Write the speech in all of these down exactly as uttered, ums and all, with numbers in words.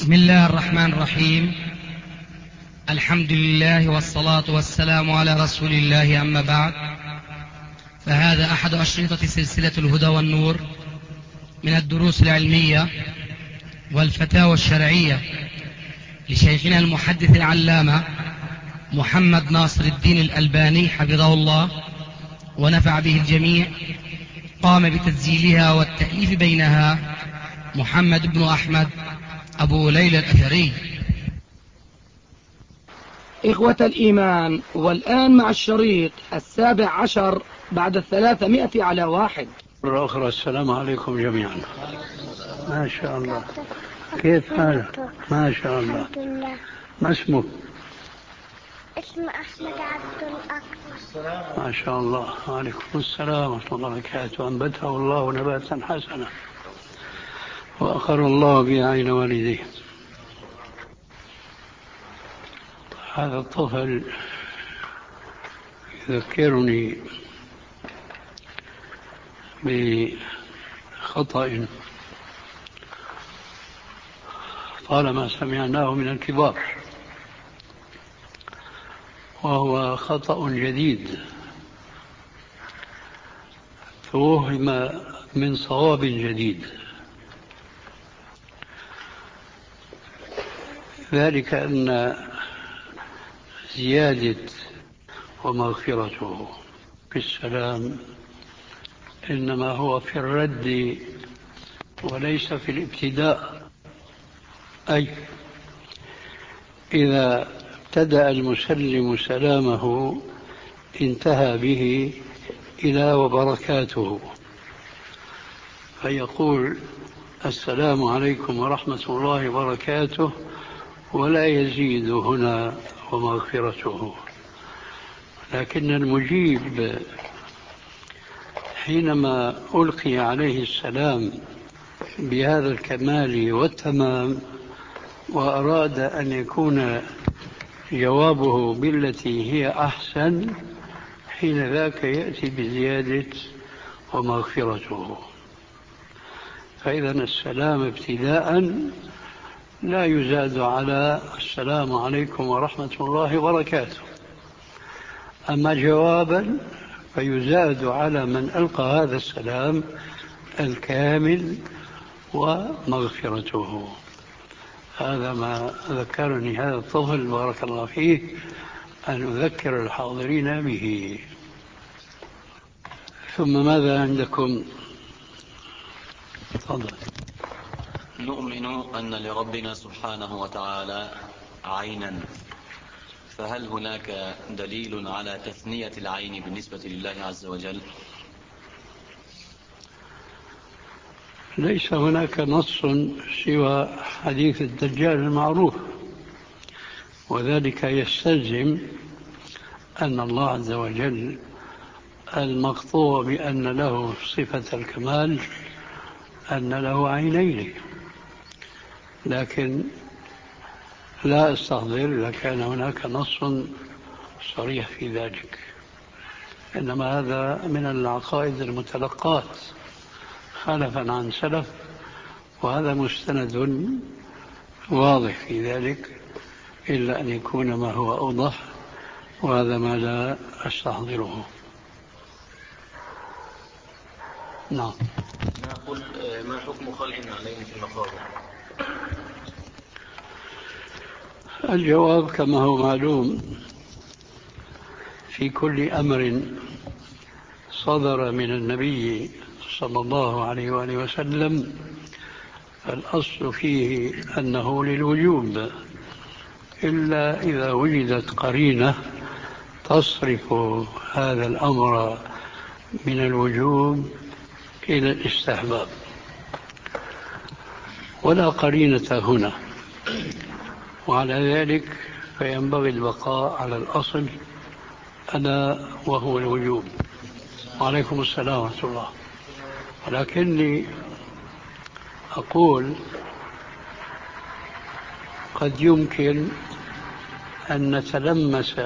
بسم الله الرحمن الرحيم. الحمد لله والصلاة والسلام على رسول الله، أما بعد، فهذا أحد أشرطة سلسلة الهدى والنور من الدروس العلمية والفتاوى الشرعية لشيخنا المحدث العلامة محمد ناصر الدين الألباني حفظه الله ونفع به الجميع. قام بتسجيلها والتأليف بينها محمد بن أحمد أبو ليلى الأثري. إخوة الإيمان، والآن مع الشريط السابع عشر بعد الثلاثمائة على واحد. مرة أخرى السلام عليكم جميعا. ما شاء الله، كيف حالك؟ ما شاء الله. الحمد لله. ما اسمك؟ اسمي أحمد عبد الأكبر. ما شاء الله. وعليكم السلام ورحمة الله وبركاته. أنبته الله نباتا حسنا وأقر الله به عين والديه. هذا الطفل يذكرني بخطأ طالما سمعناه من الكبار، وهو خطأ جديد توهم من صواب جديد، ذلك أن زيادة ومغفرته في السلام إنما هو في الرد وليس في الابتداء. أي إذا ابتدأ المسلم سلامه انتهى به إلى وبركاته، فيقول السلام عليكم ورحمة الله وبركاته ولا يزيد هنا ومغفرته. لكن المجيب حينما ألقي عليه السلام بهذا الكمال والتمام وأراد أن يكون جوابه بالتي هي أحسن، حين ذاك يأتي بزيادة ومغفرته. فإذا السلام ابتداء لا يزاد على السلام عليكم ورحمة الله وبركاته، أما جوابا فيزاد على من ألقى هذا السلام الكامل ومغفرته. هذا ما ذكرني هذا الطفل بارك الله فيه أن أذكر الحاضرين به. ثم ماذا عندكم؟ تفضل. نؤمن أن لربنا سبحانه وتعالى عينا، فهل هناك دليل على تثنية العين بالنسبة لله عز وجل؟ ليس هناك نص سوى حديث الدجال المعروف، وذلك يستلزم أن الله عز وجل المقطوع بأن له صفة الكمال أن له عينين، لكن لا أستحضر إذا كان هناك نص صريح في ذلك، إنما هذا من العقائد المتلقات خلفا عن سلف، وهذا مستند واضح في ذلك، إلا أن يكون ما هو أوضح، وهذا ما لا أستحضره. نعم. نقول ما حكم خلع النعلين في المقابر؟ الجواب كما هو معلوم، في كل أمر صدر من النبي صلى الله عليه وآله وسلم الأصل فيه أنه للوجوب، إلا إذا وجدت قرينة تصرف هذا الأمر من الوجوب إلى الاستحباب، ولا قرينة هنا، وعلى ذلك فينبغي البقاء على الأصل ألا وهو الوجوب. وعليكم السلام ورحمة الله. ولكني أقول قد يمكن أن نتلمس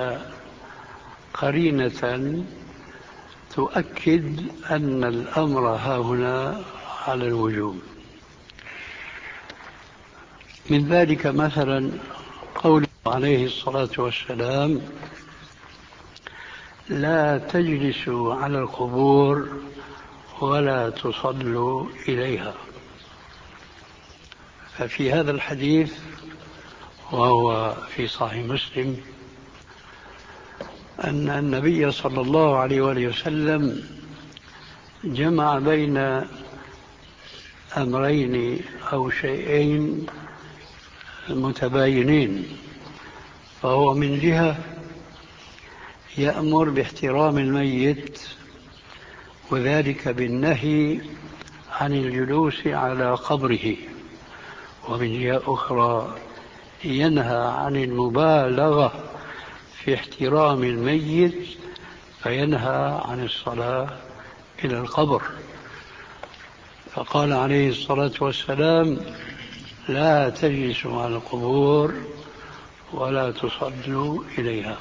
قرينة تؤكد أن الأمر ها هنا على الوجوب. من ذلك مثلا قوله عليه الصلاة والسلام: لا تجلسوا على القبور ولا تصلوا إليها. ففي هذا الحديث، وهو في صحيح مسلم، أن النبي صلى الله عليه وآله وسلم جمع بين أمرين أو شيئين متباينين. فهو من جهة يأمر باحترام الميت، وذلك بالنهي عن الجلوس على قبره، ومن جهة أخرى ينهى عن المبالغة في احترام الميت، فينهى عن الصلاة إلى القبر. فقال عليه الصلاة والسلام: لا تجلسوا على القبور ولا تصلوا إليها.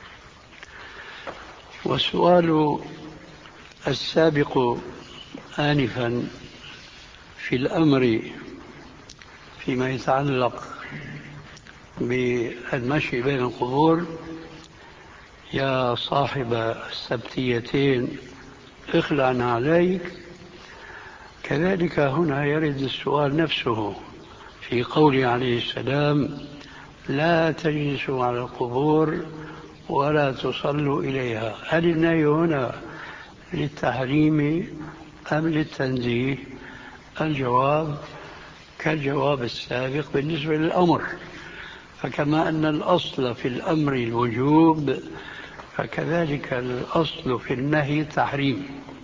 والسؤال السابق آنفا في الأمر فيما يتعلق بالمشي بين القبور: يا صاحب السبتيتين اخلع عليك. كذلك هنا يرد السؤال نفسه في قوله عليه السلام: لا تجلسوا على القبور ولا تصلوا إليها. هل النهي هنا للتحريم أم للتنزيه؟ الجواب كالجواب السابق بالنسبة للأمر، فكما أن الأصل في الأمر الوجوب، فكذلك الأصل في النهي التحريم.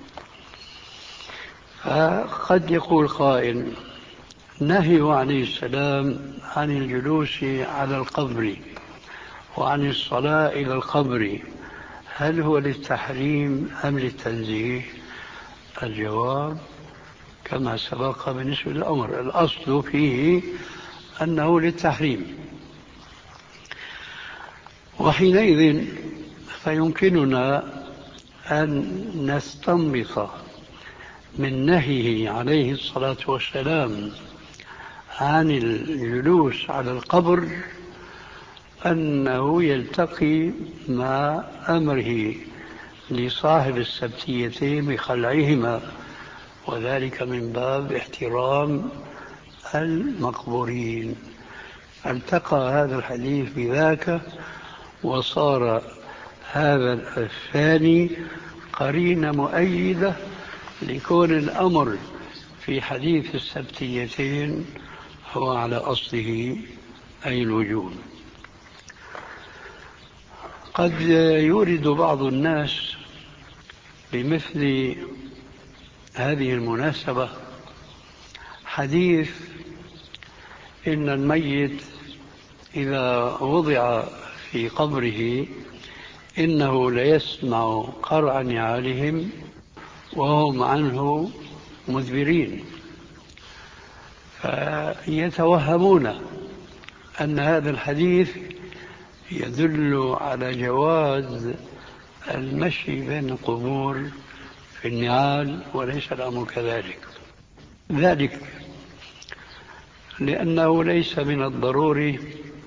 فقد يقول قائل: نهي عليه السلام عن الجلوس على القبر وعن الصلاة إلى القبر، هل هو للتحريم أم للتنزيه؟ الجواب كما سبق بالنسبة للأمر، الأصل فيه أنه للتحريم. وحينئذ فيمكننا أن نستنبط من نهيه عليه الصلاة والسلام عن الجلوس على القبر أنه يلتقي مع أمره لصاحب السبتيتين بخلعهما، وذلك من باب احترام المقبورين. التقى هذا الحديث بذاك، وصار هذا الثاني قرينة مؤيدة لكون الأمر في حديث السبتيتين هو على أصله أي الوجوب. قد يورد بعض الناس بمثل هذه المناسبة حديث إن الميت إذا وضع في قبره إنه ليسمع قرع نعالهم وهم عنه مدبرين، فيتوهمون أن هذا الحديث يدل على جواز المشي بين القبور في النعال، وليس الأمر كذلك. ذلك لأنه ليس من الضروري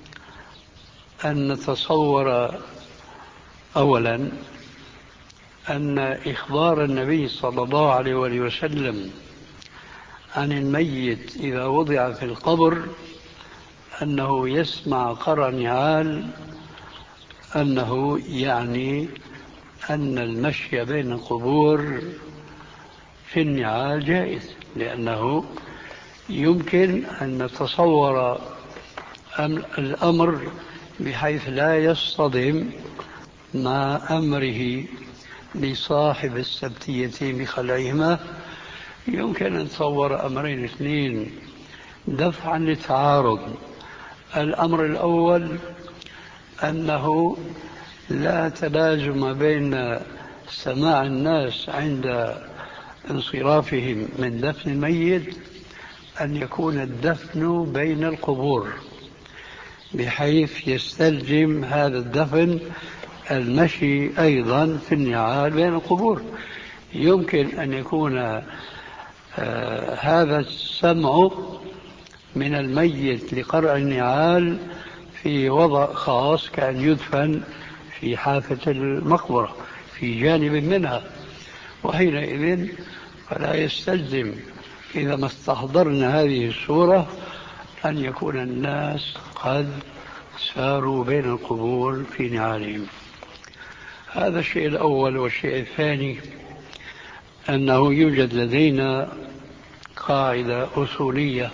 أن نتصور أولا أن إخبار النبي صلى الله عليه وسلم عن الميت إذا وضع في القبر أنه يسمع قرع نعال أنه يعني أن المشي بين القبور في النعال جائز، لأنه يمكن أن نتصور الأمر بحيث لا يصطدم مع أمره لصاحب السبتيتين بخلعهما. يمكن أن نتصور أمرين اثنين دفعا للتعارض. الأمر الأول أنه لا تلازم بين سماع الناس عند انصرافهم من دفن الميت أن يكون الدفن بين القبور، بحيث يستلزم هذا الدفن المشي أيضا في النعال بين القبور. يمكن أن يكون آه هذا السمع من الميت لقرع النعال في وضع خاص كأن يدفن في حافة المقبرة في جانب منها، وحينئذ فلا يستلزم إذا ما استحضرنا هذه الصورة أن يكون الناس قد ساروا بين القبور في نعالهم. هذا الشيء الأول. والشيء الثاني أنه يوجد لدينا قاعدة أصولية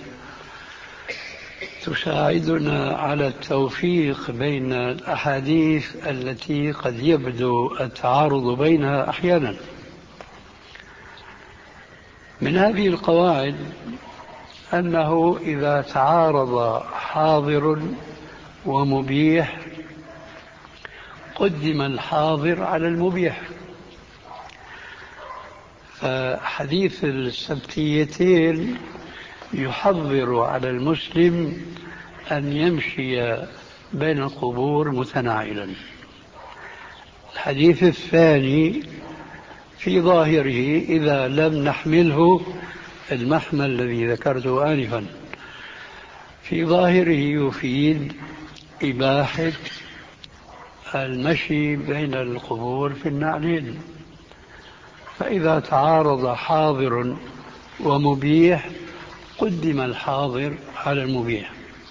تساعدنا على التوفيق بين الأحاديث التي قد يبدو التعارض بينها أحيانا. من هذه القواعد أنه إذا تعارض حاضر ومبيح قدم الحاضر على المبيح. فحديث السبتيتين يحضر على المسلم أن يمشي بين القبور متناعلا. الحديث الثاني في ظاهره إذا لم نحمله المحمل الذي ذكرته آنفا، في ظاهره يفيد إباحة المشي بين القبور في النعلين. فإذا تعارض حاضر ومبيح قدم الحاضر على المبيح.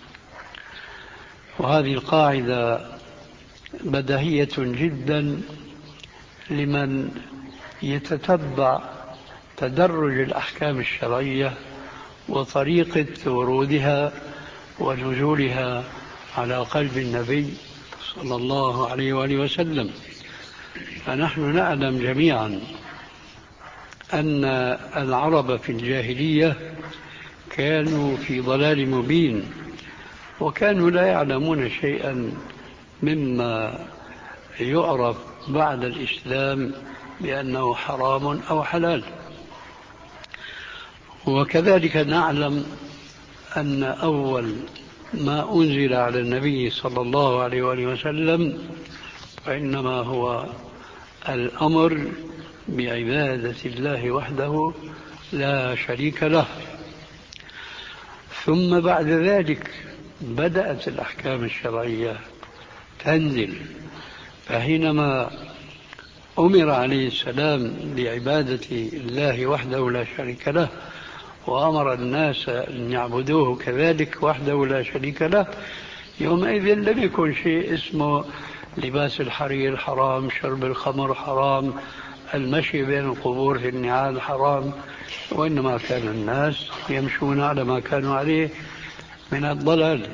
وهذه القاعدة بديهية جدا لمن يتتبع تدرج الأحكام الشرعية وطريقة ورودها ونزولها على قلب النبي صلى الله عليه وآله وسلم. فنحن نعلم جميعا أن العرب في الجاهلية كانوا في ضلال مبين، وكانوا لا يعلمون شيئا مما يعرف بعد الإسلام بأنه حرام أو حلال. وكذلك نعلم أن أول ما أنزل على النبي صلى الله عليه وآله وسلم فإنما هو الأمر بعبادة الله وحده لا شريك له. ثم بعد ذلك بدأت الأحكام الشرعية تنزل. فحينما أمر عليه السلام بعبادة الله وحده لا شريك له وأمر الناس أن يعبدوه كذلك وحده لا شريك له، يومئذ لم يكن شيء اسمه لباس الحرير حرام، شرب الخمر حرام، المشي بين القبور في النعال حرام، وإنما كان الناس يمشون على ما كانوا عليه من الضلال.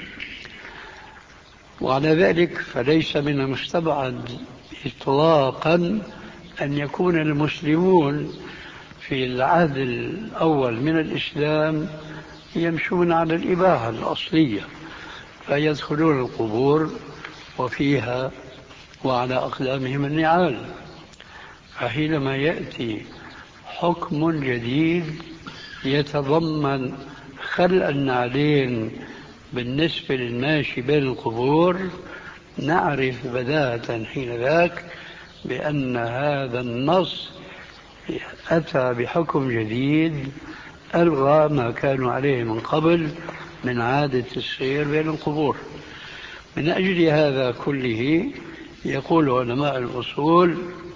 وعلى ذلك فليس من المستبعد إطلاقا أن يكون المسلمون في العهد الأول من الإسلام يمشون على الإباحة الأصلية، فيدخلون القبور وفيها وعلى أقدامهم النعال. فحينما يأتي حكم جديد يتضمن خلع النعلين بالنسبة للماشي بين القبور نعرف بداهة حين ذاك بأن هذا النص أتى بحكم جديد ألغى ما كانوا عليه من قبل من عادة السير بين القبور. من أجل هذا كله يقول علماء الأصول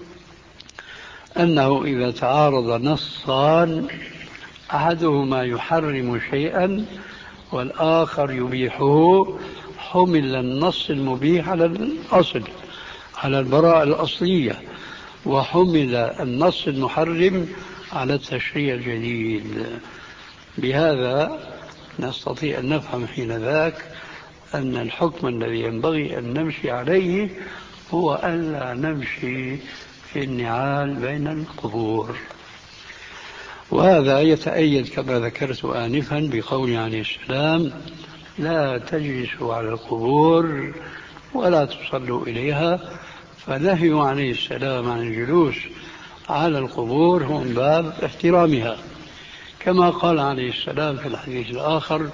أنه إذا تعارض نصان أحدهما يحرم شيئا والآخر يبيحه حمل النص المبيح على الأصل على البراءة الأصلية، وحمل النص المحرم على التشريع الجديد. بهذا نستطيع أن نفهم حين ذاك أن الحكم الذي ينبغي أن نمشي عليه هو ألا نمشي في النعال بين القبور. وهذا يتأيد كما ذكرت آنفا بقول عليه السلام لا تجلسوا على القبور ولا تصلوا إليها، فنهي عليه السلام عن الجلوس على القبور هو من باب احترامها، كما قال عليه السلام في الحديث الآخر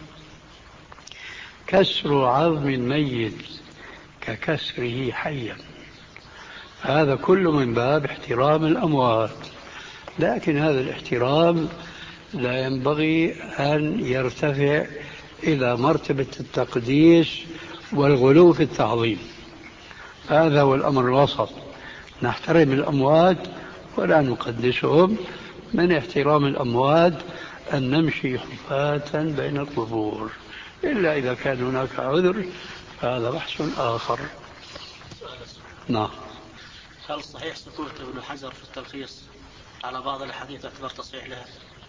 كسر عظم الميت ككسره حيا. هذا كله من باب احترام الأموات، لكن هذا الاحترام لا ينبغي أن يرتفع إلى مرتبة التقديس والغلو في التعظيم. هذا هو الأمر الوسط، نحترم الأموات ولا نقدسهم. من احترام الأموات أن نمشي حفاة بين القبور، إلا إذا كان هناك عذر فهذا بحث آخر. نعم. هل صحيح سكوت ابن حجر في التلخيص على بعض الأحاديث اعتبار تصحيح لها؟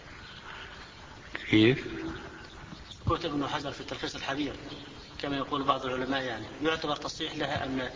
كيف؟ سكوت ابن حجر في التلخيص الحبير كما يقول بعض العلماء يعني يعتبر تصحيح لها أم لا؟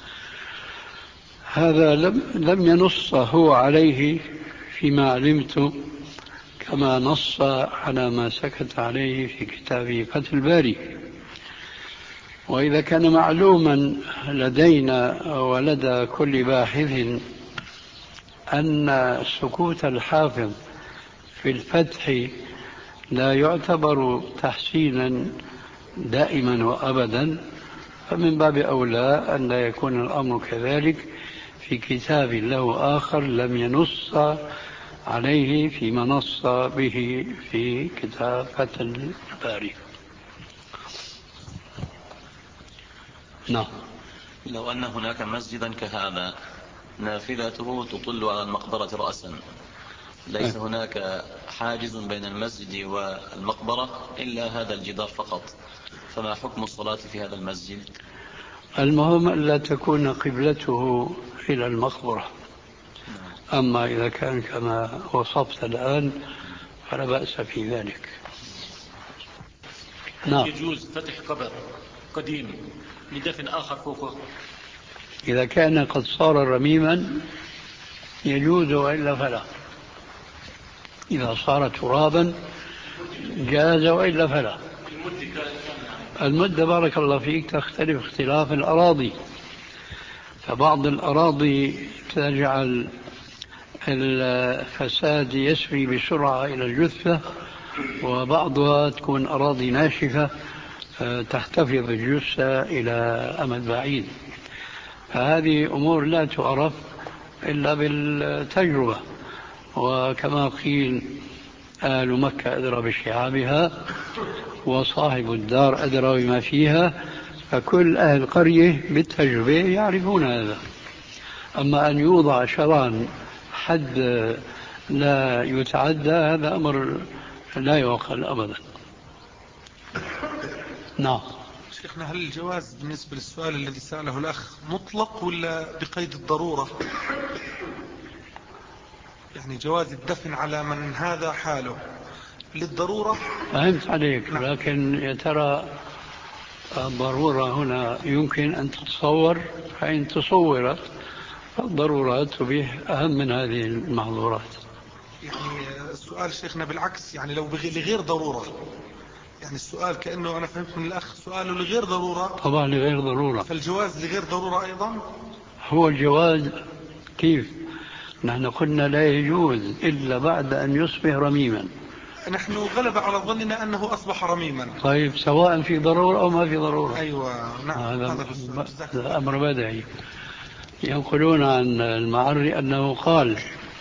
هذا لم لم ينص هو عليه فيما علمت، كما نص على ما سكت عليه في كتابه فتح الباري. وإذا كان معلوما لدينا ولدى كل باحث أن سكوت الحافظ في الفتح لا يعتبر تحسينا دائما وأبدا، فمن باب أولى أن لا يكون الأمر كذلك في كتاب له آخر لم ينص عليه فيما نص به في كتاب فتح الباري. نعم. لو أن هناك مسجدا كهذا نافذته تطل على المقبرة رأسا، ليس هناك حاجز بين المسجد والمقبرة إلا هذا الجدار فقط، فما حكم الصلاة في هذا المسجد؟ المهم ألا تكون قبلته إلى المقبرة. أما إذا كان كما وصفت الآن فلا بأس في ذلك. نعم. يجوز فتح قبر قديم لدفن آخر فوقه؟ إذا كان قد صار رميما يجوز، وإلا فلا. إذا صار ترابا جاز، وإلا فلا. المدة بارك الله فيك تختلف اختلاف الأراضي، فبعض الأراضي تجعل الفساد يسري بسرعة إلى الجثة، وبعضها تكون أراضي ناشفة تحتفظ الجثة إلى أمد بعيد. فهذه أمور لا تعرف إلا بالتجربة، وكما قيل أهل مكة أدرى بشعابها وصاحب الدار أدرى بما فيها، فكل أهل قرية بالتجربة يعرفون هذا. أما أن يوضع شرعا حد لا يتعدى هذا أمر لا يعقل أبدا. نعم. شيخنا، هل الجواز بالنسبة للسؤال الذي سأله الأخ مطلق ولا بقيد الضرورة؟ يعني جواز الدفن على من هذا حاله للضرورة؟ فهمت عليك. نعم. لكن يا ترى الضرورة هنا يمكن أن تتصور، فإن تصورت فالضرورات تبيح أهم من هذه المحظورات. يعني السؤال شيخنا بالعكس، يعني لو لغير ضرورة، يعني السؤال كأنه أنا فهمت من الأخ سؤاله لغير ضرورة. طبعا لغير ضرورة. فالجواز لغير ضرورة أيضا؟ هو الجواز كيف؟ نحن قلنا لا يجوز إلا بعد أن يصبح رميما. نحن غلب على ظننا أنه أصبح رميما. طيب سواء في ضرورة أو ما في ضرورة. أيوة نعم. هذا, هذا أمر بديهي. ينقلون عن المعري أنه قال: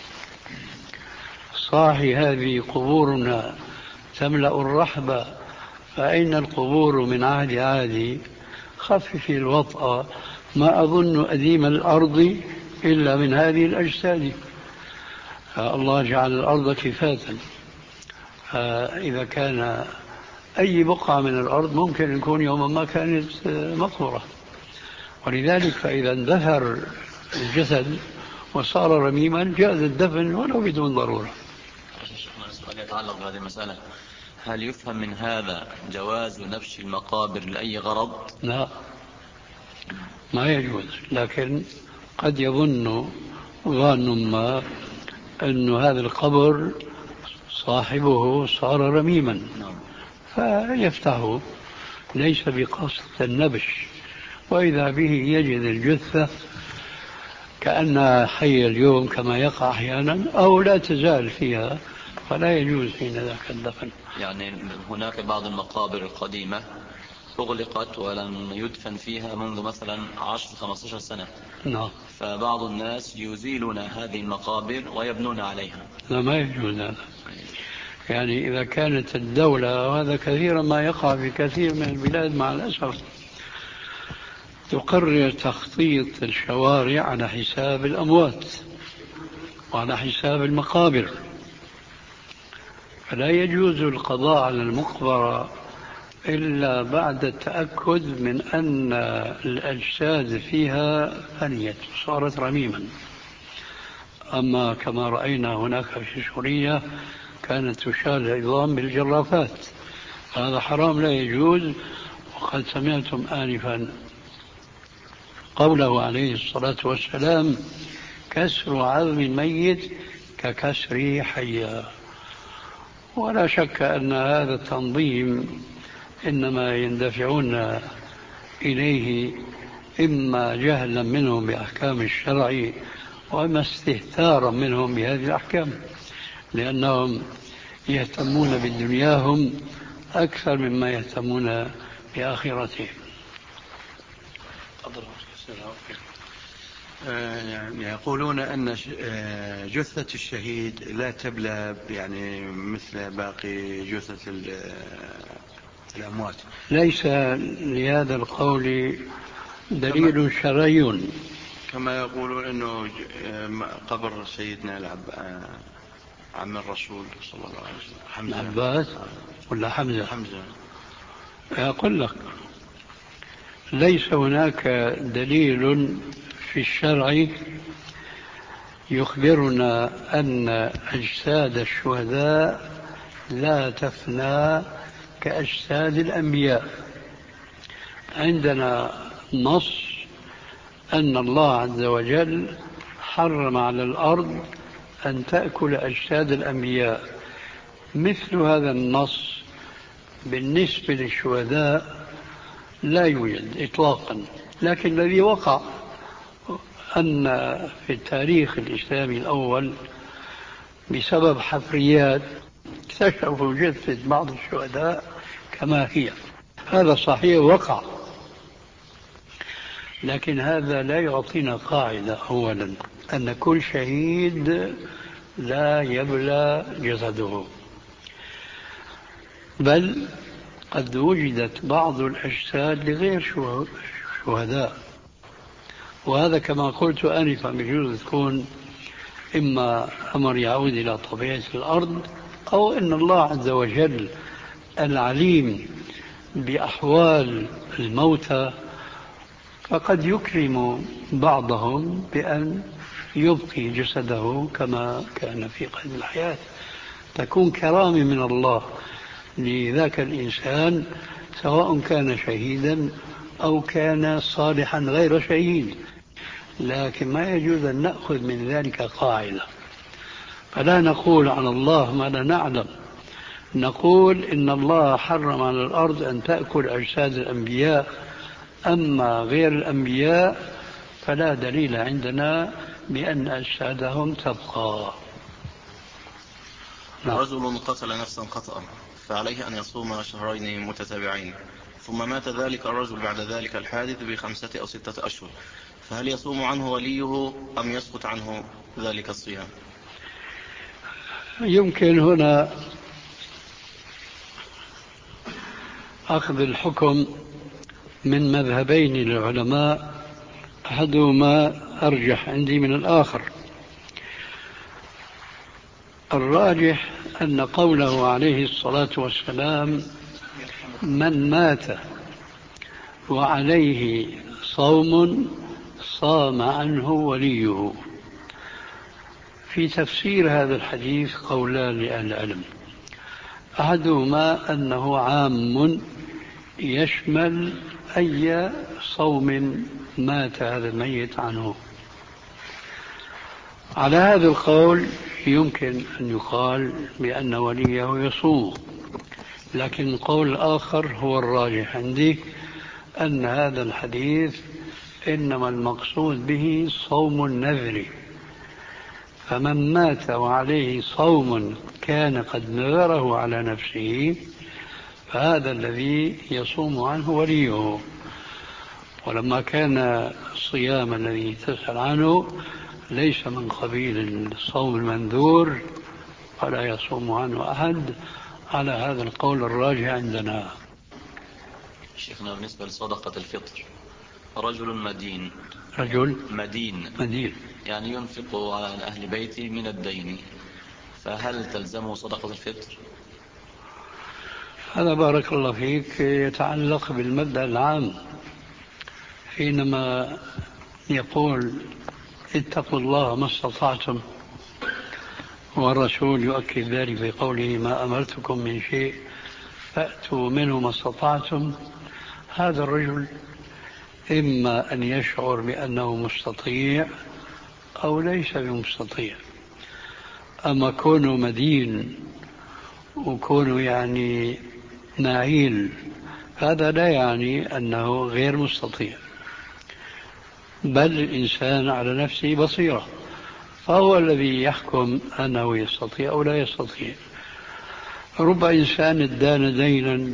صاحي هذه قبورنا تملأ الرحبة، فأين القبور من عهد عادي؟ خفف الوطأ، ما أظن أديم الأرض إلا من هذه الأجساد. الله جعل الأرض كفاتا، إذا كان أي بقعة من الأرض ممكن يكون يوما ما كانت مقبرة، ولذلك فإذا اندثر الجسد وصار رميما جاز الدفن ولو بدون ضرورة. سؤال يتعلق بهذه المسألة: هل يفهم من هذا جواز نبش المقابر لأي غرض؟ لا، ما يجوز، لكن قد يظن ظان ما أن هذا القبر صاحبه صار رميما فيفتحه، ليس بقصد النبش، وإذا به يجد الجثة كأنها حية اليوم كما يقع أحيانا أو لا تزال فيها، فلا يجوز حين ذاك الدفن. يعني هناك بعض المقابر القديمة أغلقت ولم يدفن فيها منذ مثلا عشر خمسة عشر سنة. نعم. فبعض الناس يزيلون هذه المقابر ويبنون عليها. لا، ما يجوز هذا. يعني إذا كانت الدولة، وهذا كثيرا ما يقع في كثير من البلاد مع الأسف، تقرر تخطيط الشوارع على حساب الأموات وعلى حساب المقابر، فلا يجوز القضاء على المقبرة إلا بعد التأكد من أن الأجساد فيها فنيت صارت رميما. أما كما رأينا هناك في سوريا كانت تشال العظام بالجرافات، هذا حرام لا يجوز. وقد سمعتم آنفا قوله عليه الصلاة والسلام: كسر عظم الميت ككسر حيا. ولا شك أن هذا التنظيم إنما يندفعون إليه إما جهلا منهم بأحكام الشرع وإما استهتارا منهم بهذه الأحكام، لأنهم يهتمون بدنياهم أكثر مما يهتمون بآخرتهم. يقولون أن جثة الشهيد لا تبلى يعني مثل باقي جثة الأموات. ليس لهذا القول دليل شرعي، كما يقولون أنه قبر سيدنا العب عم الرسول صلى الله عليه وسلم حمزة عباس ولا حمزة حمزة أقول لك ليس هناك دليل في الشرع يخبرنا أن أجساد الشهداء لا تفنى كأجساد الأنبياء. عندنا نص أن الله عز وجل حرم على الأرض أن تأكل أجساد الأنبياء. مثل هذا النص بالنسبة للشهداء لا يوجد إطلاقا، لكن الذي وقع أن في التاريخ الإسلامي الأول بسبب حفريات اكتشفوا جثة بعض الشهداء كما هي. هذا صحيح وقع، لكن هذا لا يعطينا قاعدة أولا أن كل شهيد لا يبلى جسده، بل قد وجدت بعض الأجساد لغير شهداء، وهذا كما قلت آنفا بجوز تكون إما أمر يعود إلى طبيعة الأرض، أو أن الله عز وجل العليم بأحوال الموتى فقد يكرم بعضهم بأن يبقي جسده كما كان في قيد الحياة، تكون كرامة من الله لذاك الإنسان سواء كان شهيدا أو كان صالحا غير شهيد. لكن ما يجوز أن نأخذ من ذلك قاعدة، فلا نقول على الله ما لا نعلم. نقول إن الله حرم على الأرض أن تأكل أجساد الأنبياء، أما غير الأنبياء فلا دليل عندنا بأن أجسادهم تبقى. رجل قتل نفسا خطأ فعليه أن يصوم شهرين متتابعين، ثم مات ذلك الرجل بعد ذلك الحادث بخمسة أو ستة أشهر، فهل يصوم عنه وليه أم يسقط عنه ذلك الصيام؟ يمكن هنا أخذ الحكم من مذهبين للعلماء، أحدهما أرجح عندي من الآخر. الراجح أن قوله عليه الصلاة والسلام: من مات وعليه صوم صام عنه وليه. في تفسير هذا الحديث قولان لأهل العلم، أحدهما أنه عام يشمل أي صوم مات هذا الميت عنه. على هذا القول يمكن أن يقال بأن وليه يصوم، لكن القول الآخر هو الراجح عندي، أن هذا الحديث إنما المقصود به صوم النذر، فمن مات وعليه صوم كان قد نذره على نفسه فهذا الذي يصوم عنه وليه. ولما كان الصيام الذي تسأل عنه ليس من قبيل الصوم المنذور ولا يصوم عنه أحد على هذا القول الراجح عندنا. شيخنا بالنسبة لصدقة الفطر، رجل مدين رجل مدين مدين يعني ينفق على أهل بيته من الدين، فهل تلزمه صدقة الفطر؟ هذا بارك الله فيك يتعلق بالمبدأ العام، حينما يقول اتقوا الله ما استطعتم، والرسول يؤكد ذلك بقوله ما أمرتكم من شيء فأتوا منه ما استطعتم. هذا الرجل إما أن يشعر بأنه مستطيع أو ليس بمستطيع. أما كونه مدين وكونه يعني نعيل هذا لا يعني أنه غير مستطيع، بل الإنسان على نفسه بصيرة، فهو الذي يحكم أنه يستطيع أو لا يستطيع. رب إنسان ادان دينا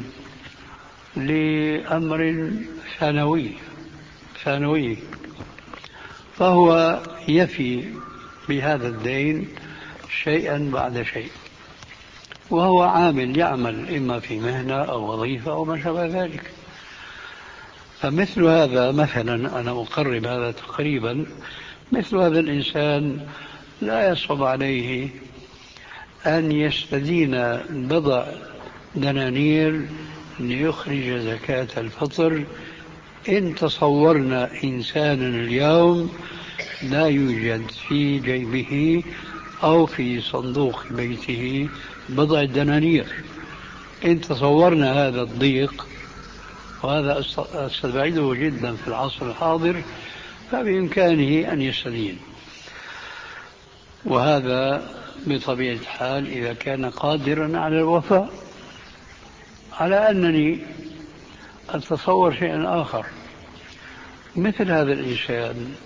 لأمر ثانوي ثانوي فهو يفي بهذا الدين شيئا بعد شيء، وهو عامل يعمل إما في مهنة أو وظيفة أو ما شابه ذلك. فمثل هذا مثلا، أنا أقرب هذا تقريبا، مثل هذا الإنسان لا يصعب عليه أن يستدين بضع دنانير ليخرج زكاة الفطر إن تصورنا إنسانا اليوم لا يوجد في جيبه أو في صندوق بيته بضع دنانير. إن تصورنا هذا الضيق، وهذا أستبعده جدا في العصر الحاضر، فبإمكانه أن يستدين. وهذا بطبيعة الحال إذا كان قادرا على الوفاء. على أنني أتصور شيئا آخر، مثل هذا الإنسان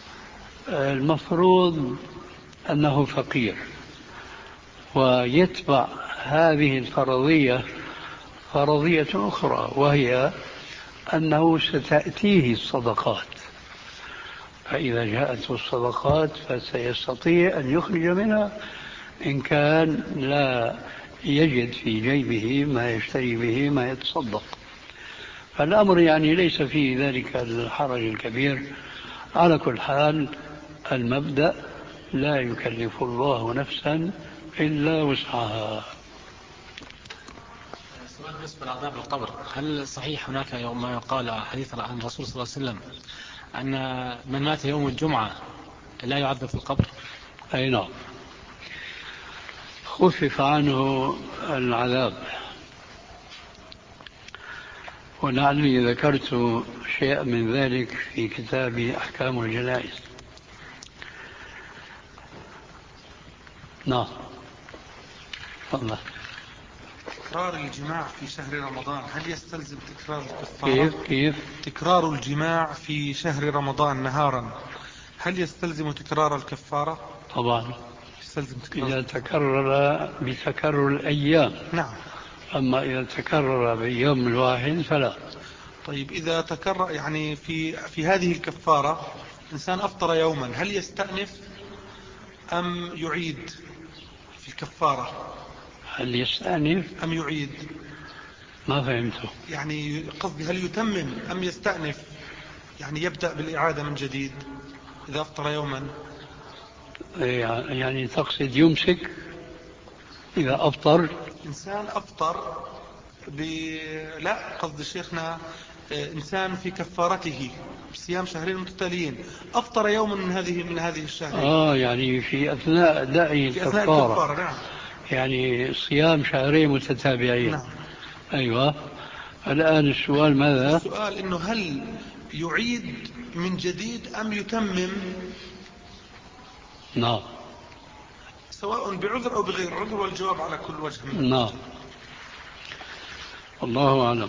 المفروض أنه فقير ويتبع هذه الفرضية فرضية أخرى، وهي أنه ستأتيه الصدقات، فإذا جاءته الصدقات فسيستطيع أن يخرج منها إن كان لا يجد في جيبه ما يشتري به ما يتصدق. فالأمر يعني ليس فيه ذلك الحرج الكبير. على كل حال المبدأ لا يكلف الله نفسا إلا وسعها. سؤال بالنسبة لعذاب القبر، هل صحيح هناك يوم ما يقال حديث عن الرسول صلى الله عليه وسلم أن من مات يوم الجمعة لا يعذب في القبر؟ أي نعم، خفف عنه العذاب. ولعلي ذكرت شيئا من ذلك في كتاب أحكام الجنائز. نعم والله. تكرار الجماع في شهر رمضان هل يستلزم تكرار الكفارة؟ كيف كيف تكرار الجماع في شهر رمضان نهارا هل يستلزم تكرار الكفارة؟ طبعا يستلزم تكرار. إذا تكرر بتكرر الأيام. نعم. أما إذا تكرر بيوم الواحد فلا. طيب إذا تكرر يعني في في هذه الكفارة إنسان أفطر يوما، هل يستأنف أم يعيد في الكفارة؟ هل يستأنف أم يعيد؟ ما فهمته. يعني قصدي هل يتمم أم يستأنف، يعني يبدأ بالإعادة من جديد إذا أفطر يوما؟ يعني تقصد يمسك إذا أفطر؟ إنسان أفطر ب... لا قصد شيخنا إنسان في كفارته بصيام شهرين متتاليين أفطر يوما من هذه من هذه الشهرين. آه يعني في أثناء داعي الكفارة. أثناء الكفارة. نعم. يعني صيام شهرين متتابعين. نعم. أيوة. الآن السؤال ماذا؟ السؤال إنه هل يعيد من جديد أم يتمم؟ نعم. سواء بعذر أو بغير عذر، والجواب على كل وجه. نعم. الله أعلم.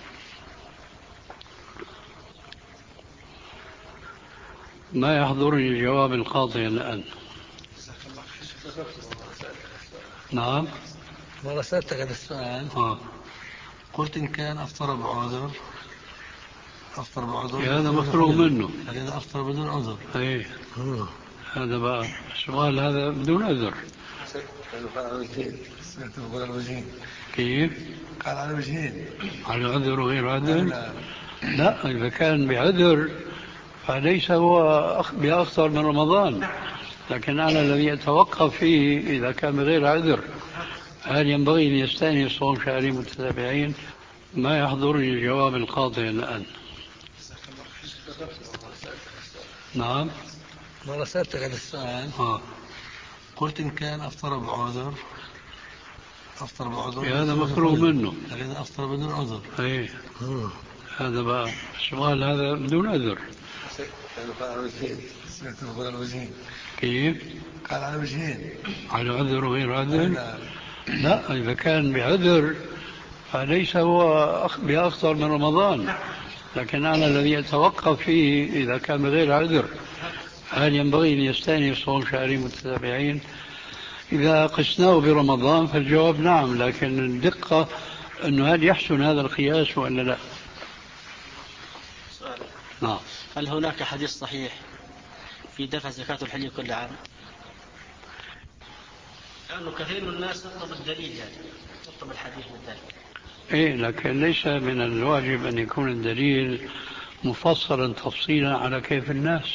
ما يحضرني الجواب القاطع الآن. نعم. مرة سألتك هذا السؤال. آه. قلت إن كان أفطر بعذر أفطر بعذر هذا مفروغ منه. هذا أفطر بدون عذر. أيه. آه. هذا بقى السؤال هذا بدون عذر. كيف؟ قال على وجهين، على عذر وغير عذر؟ لا. لا، إذا كان بعذر فليس هو بأفضل من رمضان، لكن أنا الذي أتوقف فيه إذا كان بغير عذر هل ينبغي أن يستأنف صوم شهرين متتابعين؟ ما يحضرني الجواب القاطع الآن. نعم. مرة سألتك هذا السؤال، آه. قلت إن كان أفطر بعذر أفطر بعذر هذا مفروغ منه، لكن أفطر بدون عذر. أي هذا بقى السؤال هذا بدون عذر. قال على وجهين. كيف؟ قال على وجهين، على عذر وغير عذر؟ لا. لا، إذا كان بعذر فليس هو بأفضل من رمضان، لكن أنا الذي أتوقف فيه إذا كان بغير عذر هل ينبغي أن يستأنف صوم شهرين متتابعين؟ إذا قسناه برمضان فالجواب نعم، لكن الدقة أنه هل يحسن هذا القياس ولا لا؟ سؤال. نعم. هل هناك حديث صحيح في دفع زكاة الحلي كل عام؟ لأنه كثير من الناس يطلب الدليل، يعني يطلب الحديث من ذلك. إيه، لكن ليس من الواجب أن يكون الدليل مفصلا تفصيلا على كيف الناس.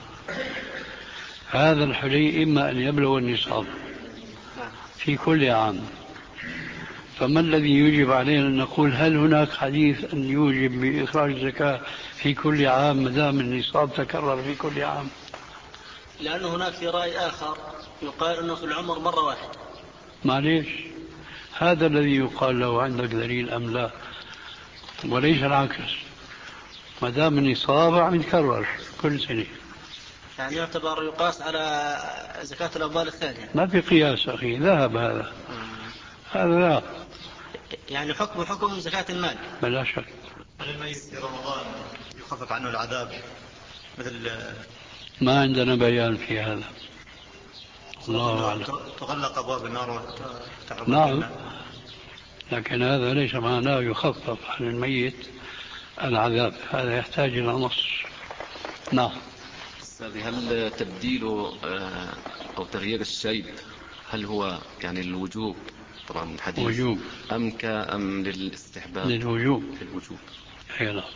هذا الحلي إما أن يبلغ النصاب في كل عام، فما الذي يوجب علينا أن نقول هل هناك حديث أن يوجب بإخراج الزكاة في كل عام ما دام النصاب تكرر في كل عام؟ لأنه هناك في رأي آخر يقال أنه في العمر مرة واحدة. معليش، هذا الذي يقال له عندك دليل أم لا، وليس العكس. ما دام النصاب عم يتكرر كل سنة، يعني يعتبر يقاس على زكاة الأموال الثانية. ما في قياس أخي، ذهب هذا. هذا لا، يعني حكم حكم زكاة المال بلا شك. هل الميت في رمضان يخفف عنه العذاب مثل؟ ما عندنا بيان في هذا، الله أعلم. تغلق أبواب النار وتحرم. نعم، لكن هذا ليس معناه يخفف عن الميت العذاب، هذا يحتاج إلى نص. نعم. هل تبديل أو تغيير الشيء هل هو يعني للوجوب طبعا الحديث وجوب أم كأم للاستحباب؟ للوجوب. للوجوب. أي نعم،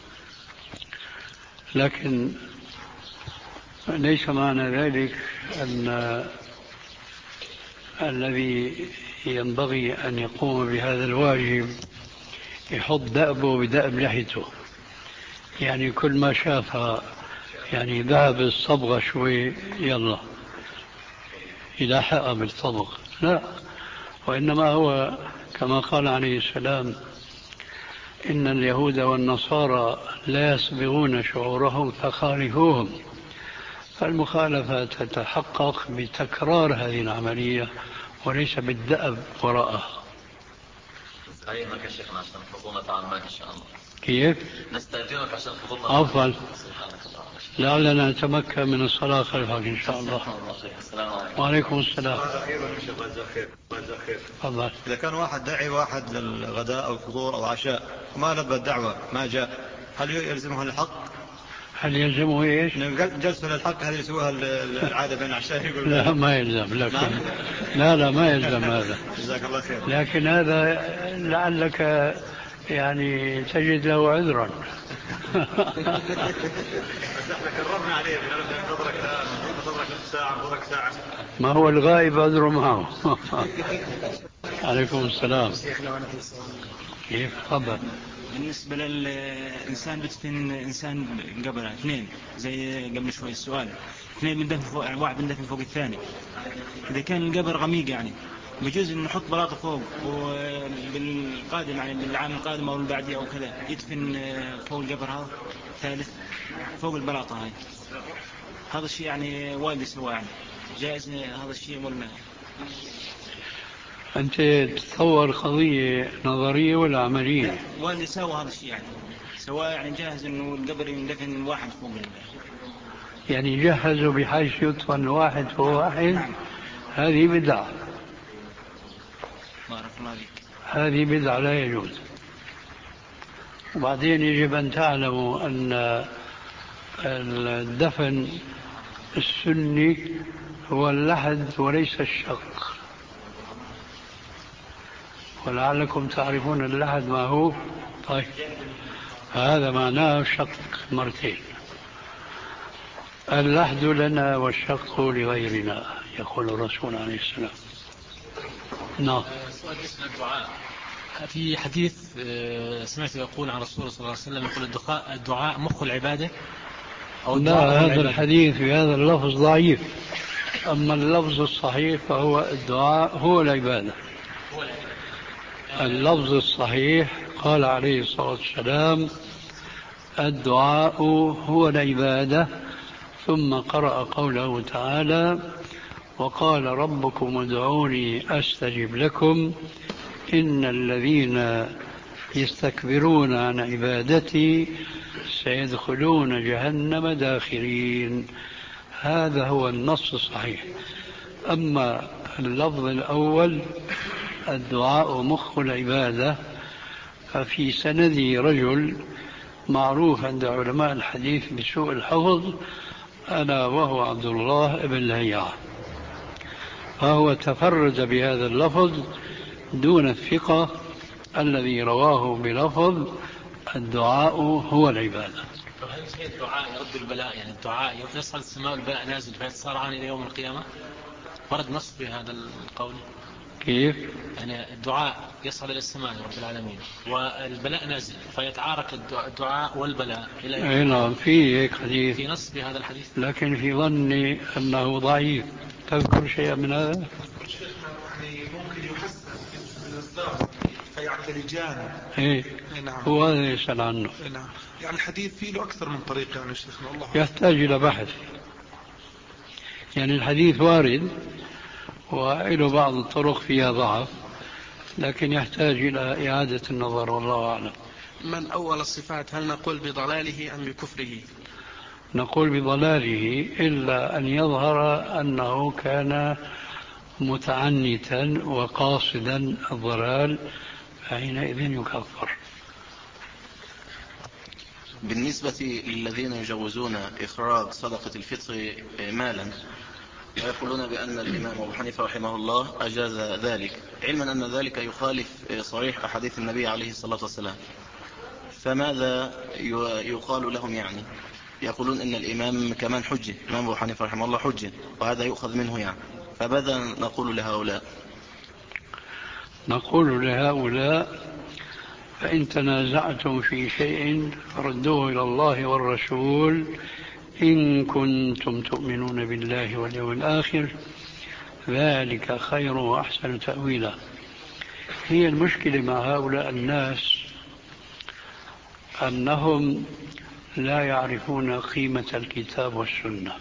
لكن ليس معنى ذلك أن الذي ينبغي أن يقوم بهذا الواجب يحط دأبه بدأب لحيته، يعني كل ما شافها يعني ذهب الصبغة شوي يلا يلاحقها بالصبغ، لا، وإنما هو كما قال عليه السلام إن اليهود والنصارى لا يصبغون شعورهم فخالفوهم، فالمخالفة تتحقق بتكرار هذه العملية وليس بالدأب وراءها. نستأذنك يا شيخنا عشان حضورنا عمان إن شاء الله. كيف؟ نستأذنك عشان حضورنا. أفضل، لعلنا نتمكن من الصلاة خلفك إن شاء الله. وعليكم السلام. تفضل. إذا كان واحد داعي واحد للغداء أو الفطور أو عشاء وما لبى الدعوة ما جاء، هل يلزمه الحق؟ هل يلزمه ايش؟ جلسه للحق هذه يسويها العاده بين العشاء يقول لا ما يلزم، لكن لا لا ما يلزم هذا. جزاك الله خير. لكن هذا لعلك يعني تجد له عذرا. احنا كررنا عليه ننتظرك ننتظرك ساعه ننتظرك ساعه. ما هو الغائب عذره معه. عليكم السلام. كيف؟ تفضل. بالنسبة للإنسان بتدفن إنسان قبله اثنين زي قبل شوي السؤال، اثنين بندفن فوق، واحد بندفن فوق الثاني. إذا كان القبر غميق يعني بجوز إنه نحط بلاطة فوق، وبالقادم يعني بالعام القادم أو البعدي أو كذا يدفن فوق القبر هذا ثالث فوق البلاطة هاي. هذا الشيء يعني والدي سواه، يعني جائز هذا الشيء ولا؟ أنت تتصور قضية نظرية ولا عملية؟ واللي سوى هذا الشيء يعني سواء يعني جاهز إنه القبر يندفن واحد فوق ال... يعني جهزوا بحيث يدفن واحد فوق واحد. نعم. هذه بدعة. بارك الله فيك. هذه بدعة لا يجوز. وبعدين يجب أن تعلموا أن الدفن السني هو اللحد وليس الشق. ولعلكم تعرفون اللحد ما هو. طيب هذا معناه شق مرتين، اللحد لنا والشق لغيرنا يقول الرسول عليه السلام. نعم. سؤال باسم الدعاء. في حديث سمعت يقول عن رسول صلى الله عليه وسلم يقول الدعاء, الدعاء مخ العبادة أو لا، هذا الحديث في هذا اللفظ ضعيف، أما اللفظ الصحيح فهو الدعاء هو العبادة. اللفظ الصحيح قال عليه الصلاة والسلام الدعاء هو العبادة، ثم قرأ قوله تعالى وقال ربكم ادعوني أستجب لكم إن الذين يستكبرون عن عبادتي سيدخلون جهنم داخرين. هذا هو النص الصحيح. أما اللفظ الأول الدعاء مخ العبادة ففي سنده رجل معروف عند علماء الحديث بسوء الحفظ ألا وهو عبد الله بن لهيعة، فهو تفرد بهذا اللفظ دون الثقة الذي رواه بلفظ الدعاء هو العبادة. هل شيء الدعاء يرد البلاء؟ يعني الدعاء يصل السماء والبلاء نازل فيتصارعان إلى يوم القيامة؟ ورد نص بهذا القول. كيف؟ يعني الدعاء يصل إلى السماء رب العالمين والبلاء نازل فيتعارك الدعاء والبلاء إلى يوم القيامة. نعم في هيك حديث، في نص بهذا الحديث، لكن في ظني أنه ضعيف. تذكر شيئا من هذا؟ يعني ممكن يحسن من الزار فيعتلجان. إيه نعم. هو هذا يسأل عنه. نعم. يعني الحديث فيه له أكثر من طريقة يعني شيخنا الله يحتاج إلى بحث. يعني الحديث وارد وله بعض الطرق فيها ضعف، لكن يحتاج إلى إعادة النظر والله أعلم. من أول الصفات هل نقول بضلاله أم بكفره؟ نقول بضلاله إلا أن يظهر أنه كان متعنتا وقاصدا الضلال فحينئذ يكفر. بالنسبة للذين يجوزون إخراج صدقة الفطر مالا ويقولون بأن الإمام أبو حنيفة رحمه الله أجاز ذلك، علما أن ذلك يخالف صريح أحاديث النبي عليه الصلاة والسلام، فماذا يقال لهم؟ يعني يقولون أن الإمام كمان حجة، الإمام أبو حنيفة رحمه الله حجة وهذا يؤخذ منه يعني، فماذا نقول لهؤلاء؟ نقول لهؤلاء فإن تنازعتم في شيء فردوه إلى الله والرسول إن كنتم تؤمنون بالله واليوم الآخر ذلك خير وأحسن تأويلا. هي المشكلة مع هؤلاء الناس أنهم لا يعرفون قيمة الكتاب والسنة،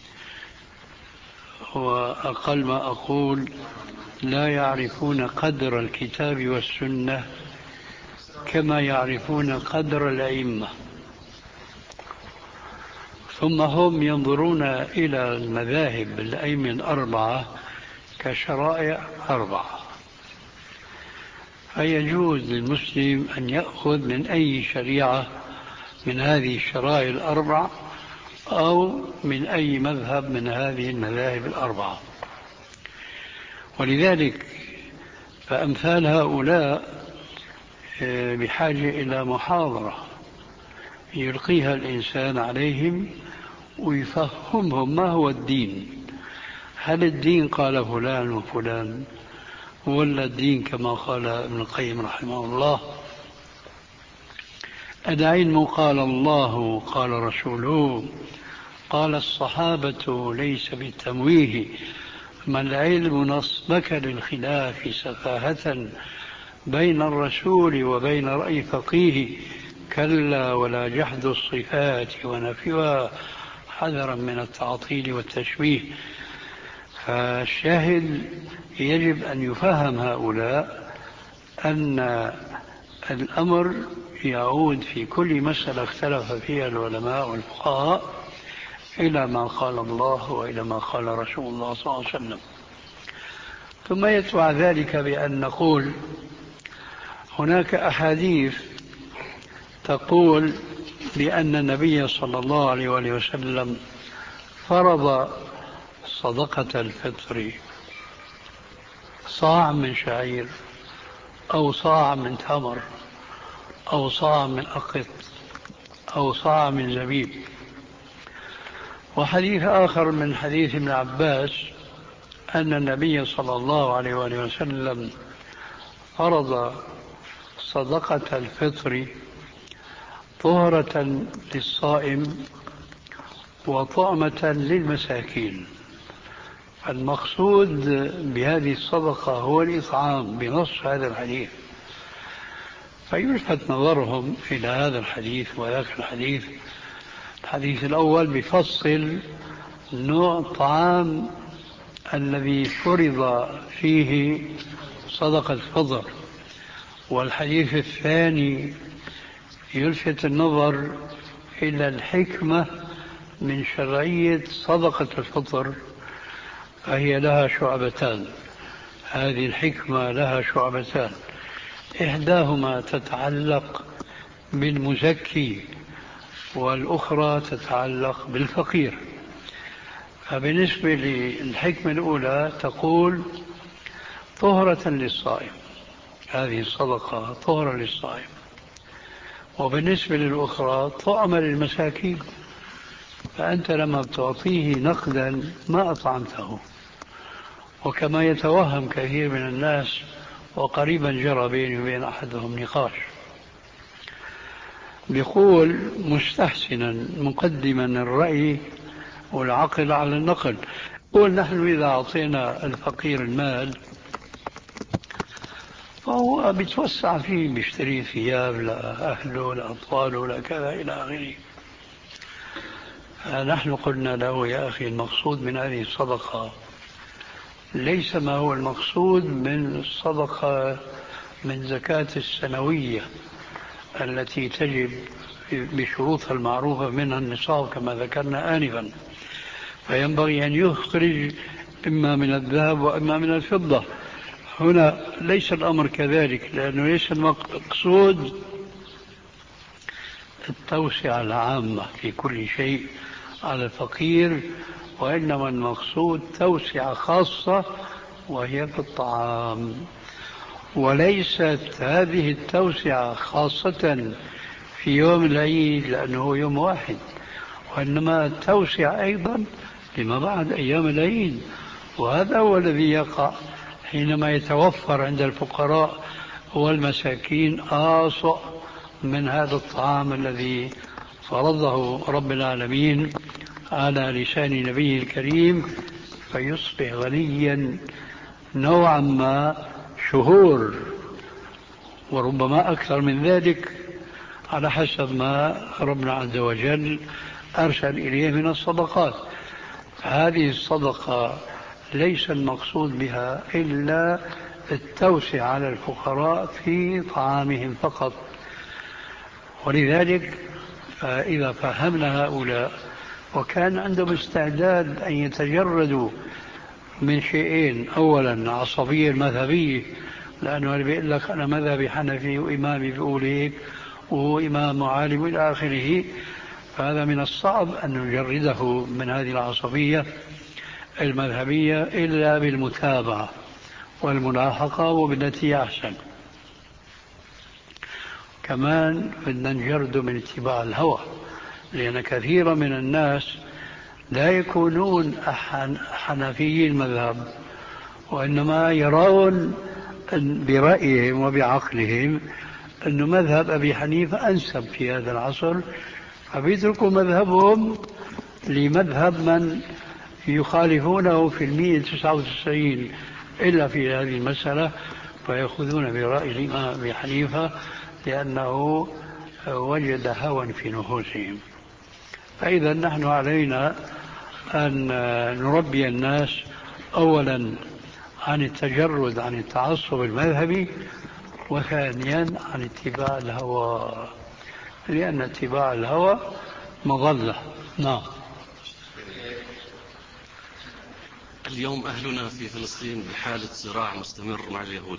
وأقل ما أقول لا يعرفون قدر الكتاب والسنة كما يعرفون قدر الأئمة. ثم هم ينظرون إلى المذاهب الأئمة الأربعة كشرائع أربعة، فيجوز للمسلم أن يأخذ من أي شريعة من هذه الشرائع الأربع أو من أي مذهب من هذه المذاهب الأربعة. ولذلك فأمثال هؤلاء بحاجة إلى محاضرة يلقيها الإنسان عليهم ويفهمهم ما هو الدين. هل الدين قال فلان وفلان ولا الدين كما قال ابن القيم رحمه الله العلم قال الله قال رسوله قال الصحابة ليس بالتمويه ما العلم نصبك للخلاف سفاهة بين الرسول وبين رأي فقيه كلا ولا جحد الصفات ونفيها حذرا من التعطيل والتشبيه. فالشاهد يجب أن يفهم هؤلاء أن الأمر يعود في كل مسألة اختلف فيها العلماء والفقهاء إلى ما قال الله وإلى ما قال رسول الله صلى الله عليه وسلم. ثم يتبع ذلك بأن نقول هناك أحاديث تقول بأن النبي صلى الله عليه وسلم فرض صدقة الفطر صاع من شعير أو صاع من تمر أو صاع من أقط أو صاع من زبيب. وحديث آخر من حديث ابن عباس أن النبي صلى الله عليه وآله وسلم فرض صدقة الفطر طهرة للصائم وطعمة للمساكين. المقصود بهذه الصدقة هو الإطعام بنص هذا الحديث. فيلفت نظرهم إلى هذا الحديث وذاك الحديث. الحديث الأول بفصل نوع الطعام الذي فرض فيه صدقة الفطر، والحديث الثاني يلفت النظر إلى الحكمة من شرعية صدقة الفطر، فهي لها شعبتان. هذه الحكمة لها شعبتان، إحداهما تتعلق بالمزكي والأخرى تتعلق بالفقير. فبالنسبة للحكمة الأولى تقول طهرة للصائم، هذه الصدقة طهرة للصائم. وبالنسبة للأخرى طعمة للمساكين، فأنت لما بتعطيه نقدا ما أطعمته. وكما يتوهم كثير من الناس، وقريبا جرى بيني وبين أحدهم نقاش، بيقول مستحسنا مقدما الرأي والعقل على النقل، يقول نحن إذا أعطينا الفقير المال فهو بيتوسع فيه، بيشتري ثياب لأهله لأطفاله لكذا إلى آخره. نحن قلنا له يا أخي المقصود من هذه الصدقة ليس ما هو المقصود من الصدقة من زكاة السنوية التي تجب بشروطها المعروفة منها النصاب كما ذكرنا آنفا، فينبغي أن يخرج إما من الذهب وإما من الفضة. هنا ليس الأمر كذلك، لأنه ليس المقصود التوسعة العامة في كل شيء على الفقير، وإنما المقصود توسعة خاصة وهي في الطعام. وليست هذه التوسعة خاصة في يوم العيد لأنه يوم واحد، وإنما التوسعة أيضا لما بعد أيام العيد. وهذا هو الذي يقع حينما يتوفر عند الفقراء والمساكين آصع من هذا الطعام الذي فرضه رب العالمين على لسان نبيه الكريم، فيصبح غنيا نوعا ما شهور، وربما أكثر من ذلك على حسب ما ربنا عز وجل أرسل إليه من الصدقات. هذه الصدقة ليس المقصود بها إلا التوسع على الفقراء في طعامهم فقط. ولذلك إذا فهمنا هؤلاء وكان عندهم استعداد أن يتجردوا من شيئين: أولا عصبية المذهبية، لأنه اللي بيقول لك أنا مذهبي حنفي وإمامي بيقول هيك وهو إمام عالم إلى آخره، فهذا من الصعب أن نجرده من هذه العصبية المذهبية إلا بالمتابعة والملاحقة وبالتي أحسن. كمان بدنا نجرده من اتباع الهوى، لأن كثيرا من الناس لا يكونون حنفيي المذهب، وإنما يرون برأيهم وبعقلهم أن مذهب أبي حنيفة أنسب في هذا العصر، فبيتركوا مذهبهم لمذهب من يخالفونه في المئة تسعة وتسعين إلا في هذه المسألة، فيأخذون برأي الإمام أبي حنيفة لأنه وجد هوى في نفوسهم. فإذا نحن علينا أن نربي الناس أولا عن التجرد عن التعصب المذهبي، وثانيا عن اتباع الهوى، لأن اتباع الهوى مضلة. نعم. اليوم أهلنا في فلسطين بحالة صراع مستمر مع اليهود،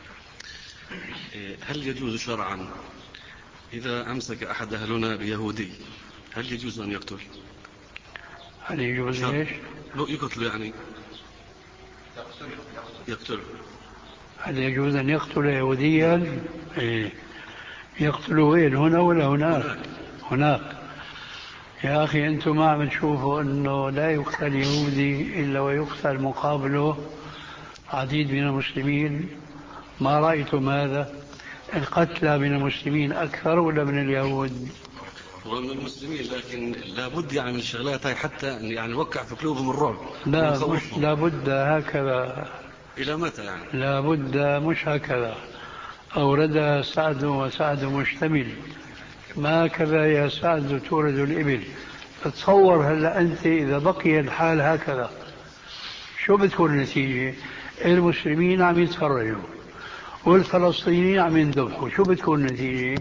هل يجوز شرعا إذا أمسك أحد أهلنا بيهودي هل يجوز أن يقتل؟ هل يجوز ايش؟ لو يقتل يعني يقتل. هل يجوز أن يقتل يهوديا؟ إيه. يقتل وين، هنا ولا هناك؟ هناك. يا أخي أنتم ما عم تشوفوا أنه لا يقتل يهودي إلا ويقتل مقابله عديد من المسلمين؟ ما رأيتم هذا؟ القتلى من المسلمين أكثر ولا من اليهود؟ ومن المسلمين، لكن لابد يعني من الشغلات هاي حتى يعني نوقع في قلوبهم الرعب. لا مش لابد هكذا. إلى متى يعني؟ لابد مش هكذا. أوردها سعد وسعد مشتمل، ما كذا يا سعد تورد الإبل. تصور هلا أنت إذا بقي الحال هكذا شو بتكون النتيجة؟ المسلمين عم يتفرجوا والفلسطينيين عم يندبحوا، شو بتكون النتيجة؟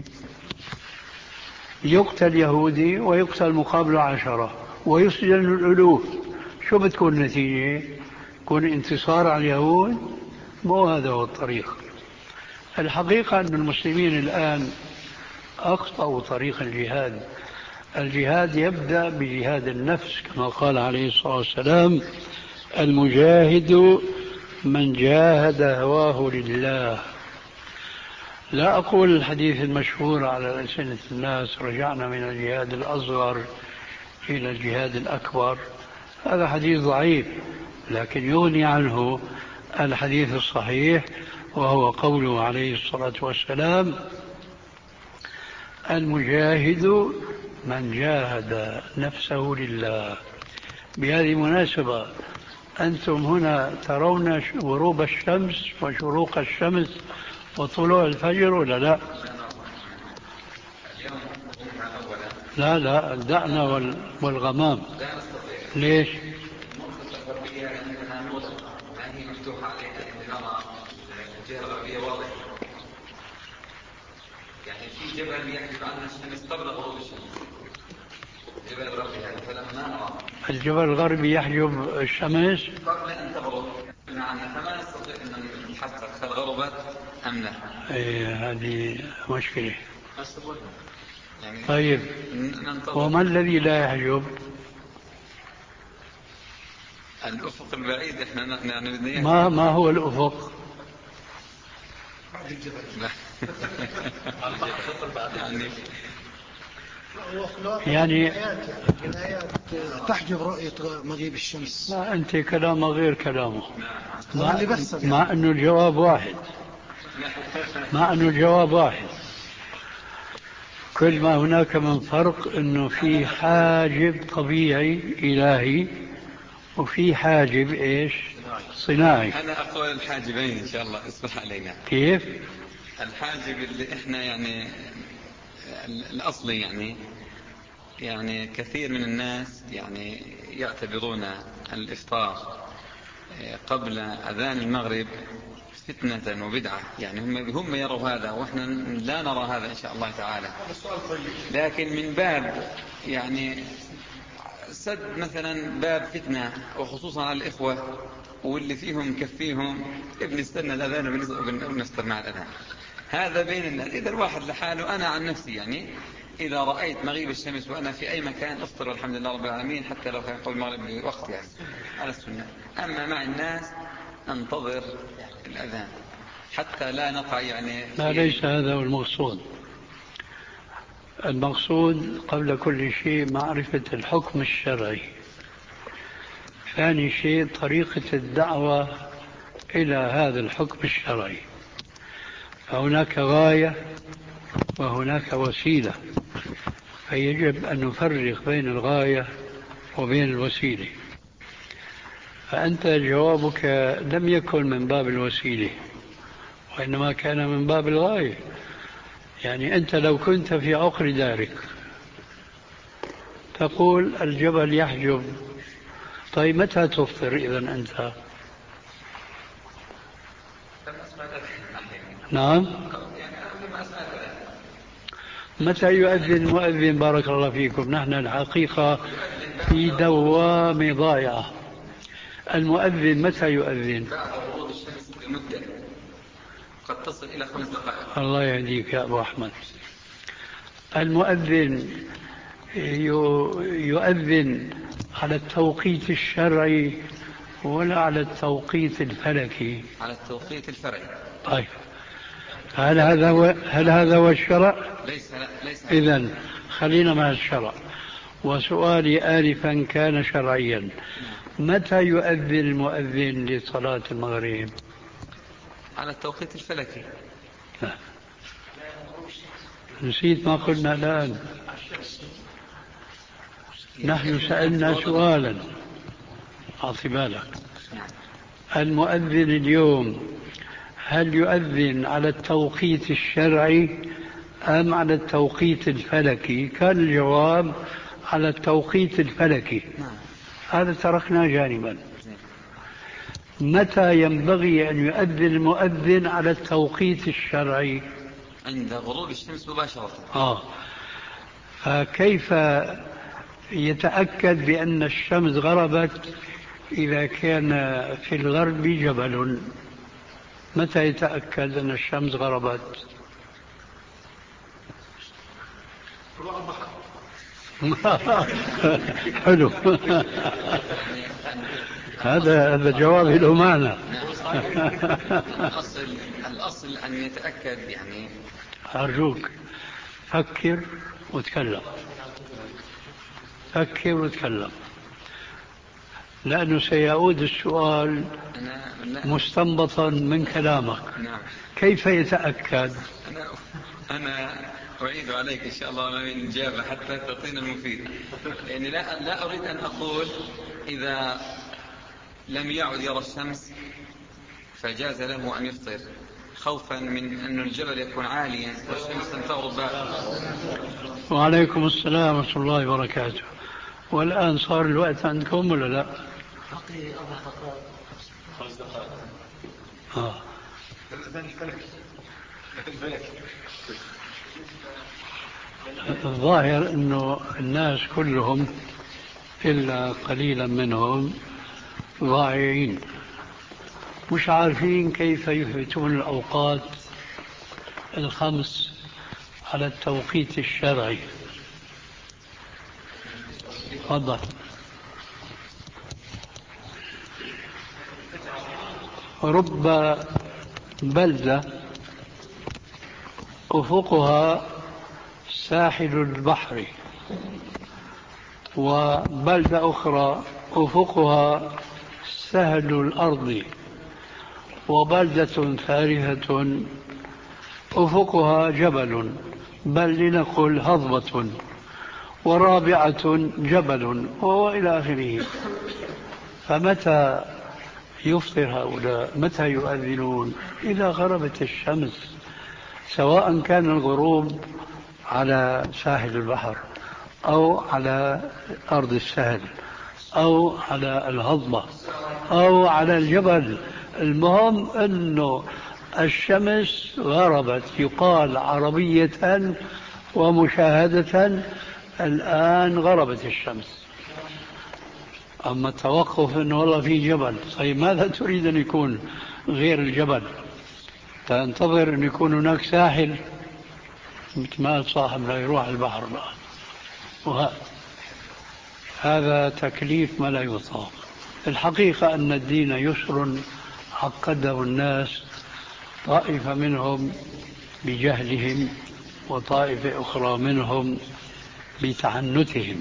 يقتل يهودي ويقتل مقابله عشرة ويسجن الألوف، شو بتكون النتيجة؟ يكون انتصار على اليهود؟ مو هذا هو الطريق. الحقيقة أن المسلمين الآن أخطأوا طريق الجهاد. الجهاد يبدأ بجهاد النفس كما قال عليه الصلاة والسلام: المجاهد من جاهد هواه لله. لا أقول الحديث المشهور على ألسنة الناس: رجعنا من الجهاد الأصغر إلى الجهاد الأكبر. هذا حديث ضعيف، لكن يغني عنه الحديث الصحيح، وهو قوله عليه الصلاة والسلام: المجاهد من جاهد نفسه لله. بهذه المناسبة أنتم هنا ترون غروب الشمس وشروق الشمس وطلوع الفجر ولا لا؟ لا لا دعنا والغمام. ليش؟ يعني في جبل يحجب عنا الشمس قبل غروب الشمس، الجبل الغربي هذا، فلما نرى الجبل الغربي يحجب الشمس قبل أن تغرب عنا، فما نستطيع أن نحقق هل غربت أم لا. إيه هذه مشكلة. يعني طيب وما الذي لا يحجب؟ الأفق البعيد. إحنا يعني ما ما هو الأفق؟ يعني الآيات تحجب رؤية مغيب الشمس. لا أنت كلامه غير كلامه، مع, بس مع أنه الجواب واحد، مع أنه الجواب واحد. كل ما هناك من فرق أنه في حاجب طبيعي إلهي وفي حاجب إيش صناعي. أنا أقول الحاجبين إن شاء الله، اصبح علينا. كيف؟ الحاجب اللي إحنا يعني الأصلي، يعني يعني كثير من الناس يعني يعتبرون الإفطار قبل أذان المغرب فتنة وبدعة، يعني هم هم يروا هذا وإحنا لا نرى هذا إن شاء الله تعالى. لكن من باب يعني سد مثلا باب فتنة، وخصوصا على الإخوة واللي فيهم كفيهم ابن استنى الأذان ونفطر مع الأذان، هذا بين الناس. إذا الواحد لحاله، أنا عن نفسي يعني إذا رأيت مغيب الشمس وأنا في أي مكان أفطر والحمد لله رب العالمين، حتى لو كان قبل المغرب بوقت يعني على السنة. أما مع الناس ننتظر الأذان حتى لا نقع يعني. لا ليس هذا هو المقصود. المقصود قبل كل شيء معرفة الحكم الشرعي. ثاني شيء طريقة الدعوة إلى هذا الحكم الشرعي. فهناك غاية وهناك وسيلة، فيجب أن نفرق بين الغاية وبين الوسيلة. فأنت جوابك لم يكن من باب الوسيلة وإنما كان من باب الغاية. يعني أنت لو كنت في عقر دارك تقول الجبل يحجب، طيب متى تفطر إذا أنت؟ نعم. متى يؤذن المؤذن؟ بارك الله فيكم. نحن الحقيقة في دوامة ضائعة. المؤذن متى يؤذن؟ بعد غروب الشمس بمدة قد تصل إلى خمس دقائق. الله يهديك يا أبو أحمد. المؤذن يؤذن على التوقيت الشرعي ولا على التوقيت الفلكي؟ على التوقيت الفرعي. طيب هل هذا هو هل هذا هو الشرع؟ ليس لا ليس. إذن خلينا مع الشرع. وسؤالي آنفا كان شرعيا. متى يؤذن المؤذن لصلاة المغرب؟ على التوقيت الفلكي. لا. نسيت ما قلنا الآن. نحن سألنا سؤالا أعطي بالك. المؤذن اليوم هل يؤذن على التوقيت الشرعي أم على التوقيت الفلكي؟ كان الجواب على التوقيت الفلكي. هذا تركنا جانبا. متى ينبغي أن يؤذن المؤذن على التوقيت الشرعي؟ عند غروب الشمس مباشرة. آه. فكيف يتأكد بأن الشمس غربت إذا كان في الغرب جبل؟ متى يتأكد أن الشمس غربت؟ حلو. هذا هذا جواب له معنى. الأصل الأصل أن يتأكد يعني. أرجوك فكر وتكلم. فكر وتكلم لأنه سيعود السؤال مستنبطا من كلامك. كيف يتأكد؟ أنا أنا أعيد عليك إن شاء الله من إجابة حتى تعطينا المفيد. يعني لا لا أريد أن أقول إذا لم يعد يرى الشمس فجاز له أن يفطر خوفا من أن الجبل يكون عاليا والشمس لم تغرب بعد. وعليكم السلام ورحمة الله وبركاته. والآن صار الوقت عندكم ولا لا؟ بقي أربع دقائق خمس دقائق. آه. الظاهر أنه الناس كلهم إلا قليلا منهم ضائعين مش عارفين كيف يثبتون الأوقات الخمس على التوقيت الشرعي. تفضل. رب بلدة أفقها ساحل البحر وبلدة أخرى أفقها سهل الأرض وبلدة ثالثة أفقها جبل بل لنقل هضبة ورابعة جبل وإلى آخره. فمتى يفطر هؤلاء؟ متى يؤذنون؟ إذا غربت الشمس، سواء كان الغروب على ساحل البحر أو على أرض السهل أو على الهضبة أو على الجبل. المهم أنه الشمس غربت، يقال عربية ومشاهدة الآن غربت الشمس. أما التوقف أنه والله في جبل، طيب ماذا تريد أن يكون غير الجبل؟ تنتظر أن يكون هناك ساحل مثل ما صاحب لا يروح البحر بقى. هذا تكليف ما لا يطاق. الحقيقة أن الدين يسر عقده الناس، طائفة منهم بجهلهم وطائفة أخرى منهم بتعنتهم.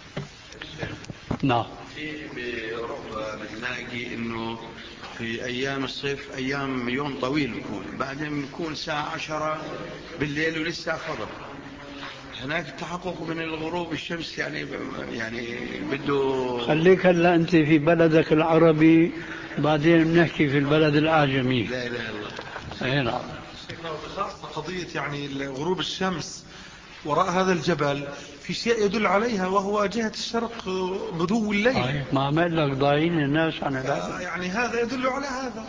نعم. في بأوروبا بنلاقي إنه في أيام الصيف أيام يوم طويل يكون، بعدين يكون الساعة عشرة بالليل ولسه فضل. هناك التحقق من الغروب الشمس يعني يعني بده. خليك هلا أنت في بلدك العربي، بعدين بنحكي في البلد الأعجمي. لا إله إلا الله. أي نعم. بخاصة قضية يعني غروب الشمس وراء هذا الجبل في شيء يدل عليها، وهو جهة الشرق بدو الليل. ما عمل لك ضايعين الناس عن هذا. يعني هذا يدل على هذا.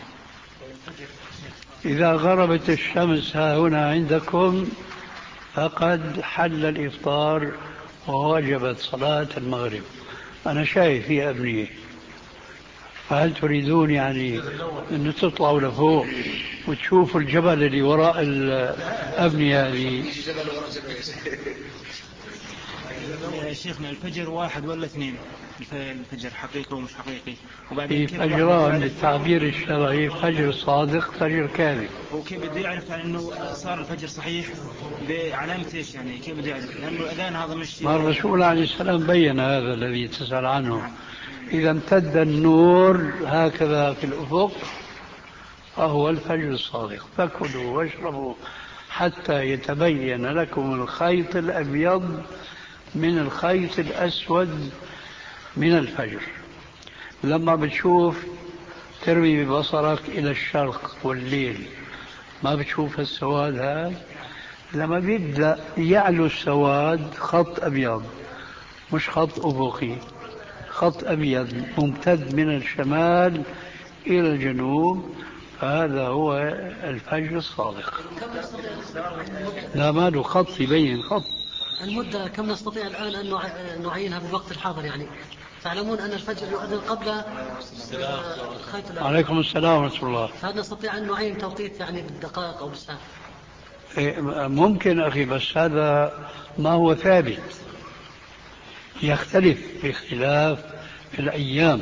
إذا غربت الشمس ها هنا عندكم فقد حل الإفطار ووجبت صلاة المغرب. أنا شايف في أبنية، فهل تريدون يعني أن تطلعوا لفوق وتشوفوا الجبل اللي وراء الأبنية هذه؟ يا شيخنا الفجر واحد ولا اثنين؟ الفجر حقيقي ومش حقيقي؟ في وبعدين كيف فجران بالتعبير الشرعي، فجر صادق فجر كاذب. وكيف بده يعرف يعني انه صار الفجر صحيح بعلامة ايش يعني؟ كيف بده يعرف؟ لانه الاذان هذا مش. ما الرسول عليه السلام بين هذا الذي تسأل عنه. إذا امتد النور هكذا في الأفق فهو الفجر الصادق. فكلوا واشربوا حتى يتبين لكم الخيط الأبيض من الخيط الأسود من الفجر. لما بتشوف ترمي ببصرك إلى الشرق والليل ما بتشوف السواد هذا. لما بيبدأ يعلو السواد خط أبيض مش خط أفقي، خط أبيض ممتد من الشمال إلى الجنوب، فهذا هو الفجر الصادق. لا ما له خط يبين خط. المدة كم نستطيع الآن أن نعينها بالوقت الحاضر؟ يعني تعلمون أن الفجر يؤذن قبل خيط. عليكم السلام ورحمة الله. فهل نستطيع أن نعين توقيت يعني بالدقائق أو بالساعات؟ ممكن أخي، بس هذا ما هو ثابت، يختلف باختلاف الأيام.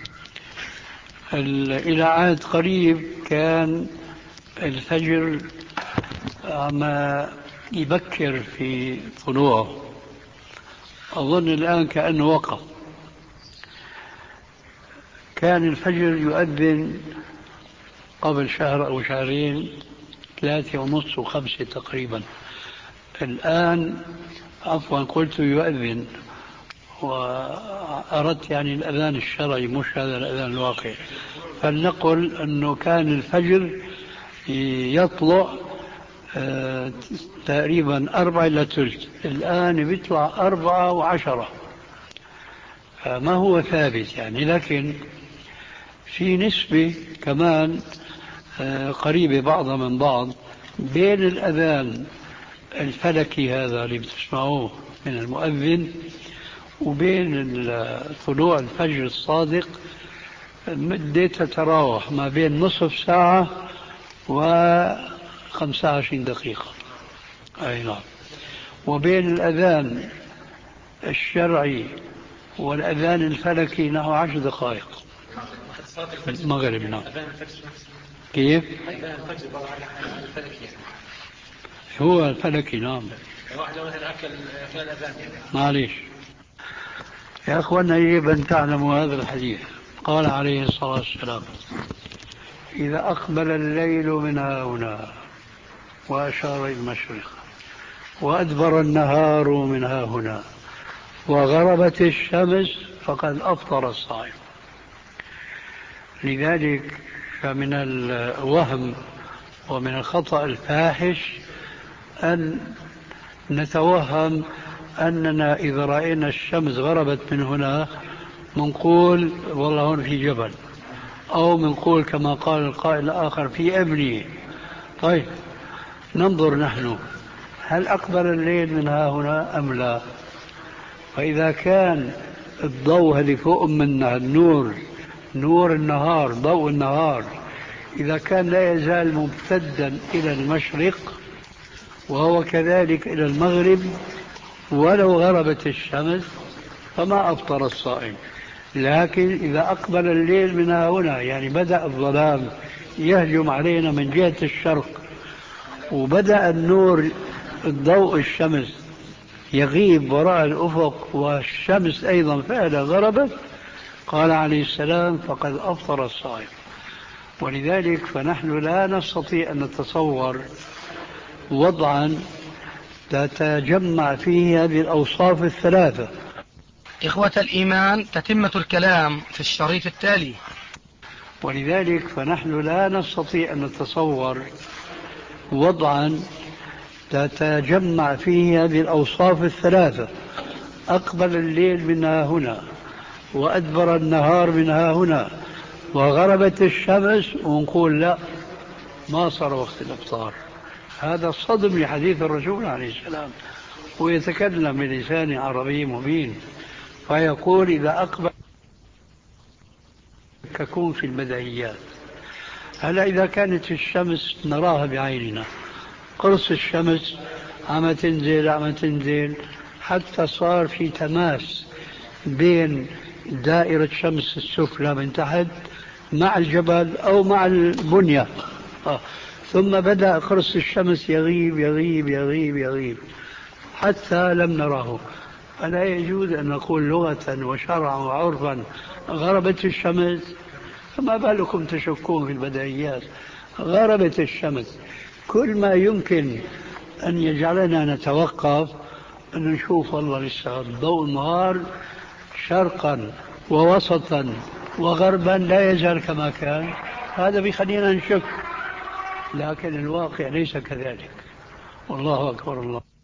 إلى عهد قريب كان الفجر عم يبكر في طلوعه، أظن الآن كأنه وقف. كان الفجر يؤذن قبل شهر أو شهرين ثلاثة ونص وخمسة تقريبا. الآن عفوا قلت يؤذن وأردت يعني الأذان الشرعي مش هذا الأذان الواقع. فلنقل أنه كان الفجر يطلع آه تقريبا أربعة إلى ثلث، الآن بيطلع أربعة وعشرة. فما هو ثابت يعني، لكن في نسبة كمان آه قريبة بعضها من بعض بين الأذان الفلكي هذا اللي بتسمعوه من المؤذن وبين طلوع الفجر الصادق مدة تتراوح ما بين نصف ساعة وخمسة وعشرين دقيقة. أي نعم. وبين الأذان الشرعي والأذان الفلكي نحو عشر دقائق. المغرب. نعم. كيف؟ هو الفلكي. نعم. معليش يا أخوانا، يجب أن تعلموا هذا الحديث. قال عليه الصلاة والسلام: إذا أقبل الليل من هنا وأشار إلى المشرق وأدبر النهار من هنا وغربت الشمس فقد أفطر الصائم. لذلك فمن الوهم ومن الخطأ الفاحش أن نتوهم أننا إذا رأينا الشمس غربت من هنا منقول والله هون في جبل، أو منقول كما قال القائل الآخر في أبنية. طيب ننظر نحن هل أقبل الليل من ها هنا أم لا؟ فإذا كان الضوء اللي فوق منا النور، نور النهار، ضوء النهار، إذا كان لا يزال ممتدا إلى المشرق وهو كذلك إلى المغرب ولو غربت الشمس فما أفطر الصائم. لكن إذا أقبل الليل من هنا، يعني بدأ الظلام يهجم علينا من جهة الشرق وبدأ النور الضوء الشمس يغيب وراء الأفق والشمس أيضا فعلا غربت، قال عليه السلام فقد أفطر الصائم. ولذلك فنحن لا نستطيع أن نتصور وضعا تتجمع فيه هذه الأوصاف الثلاثة. إخوة الإيمان، تتمة الكلام في الشريط التالي. ولذلك فنحن لا نستطيع أن نتصور وضعا تتجمع فيه هذه الأوصاف الثلاثة: أقبل الليل منها هنا وأدبر النهار منها هنا وغربت الشمس، ونقول لا ما صار وقت الإفطار. هذا صدم لحديث الرسول عليه السلام، ويتكلم بلسان عربي مبين فيقول إذا أقبل تكون في البديهيات. هلا إذا كانت الشمس نراها بعيننا، قرص الشمس عم تنزل عم تنزل حتى صار في تماس بين دائرة شمس السفلى من تحت مع الجبل أو مع البنية. آه. ثم بدأ قرص الشمس يغيب يغيب يغيب يغيب حتى لم نراه. فلا يجوز أن نقول لغة وشرعا وعرفا غربت الشمس، فما بالكم تشكون في البديهيات. غربت الشمس. كل ما يمكن أن يجعلنا نتوقف أن نشوف والله لسه ضوء النهار شرقا ووسطا وغربا لا يزال كما كان، هذا بيخلينا نشك، لكن الواقع ليس كذلك. والله أكبر الله.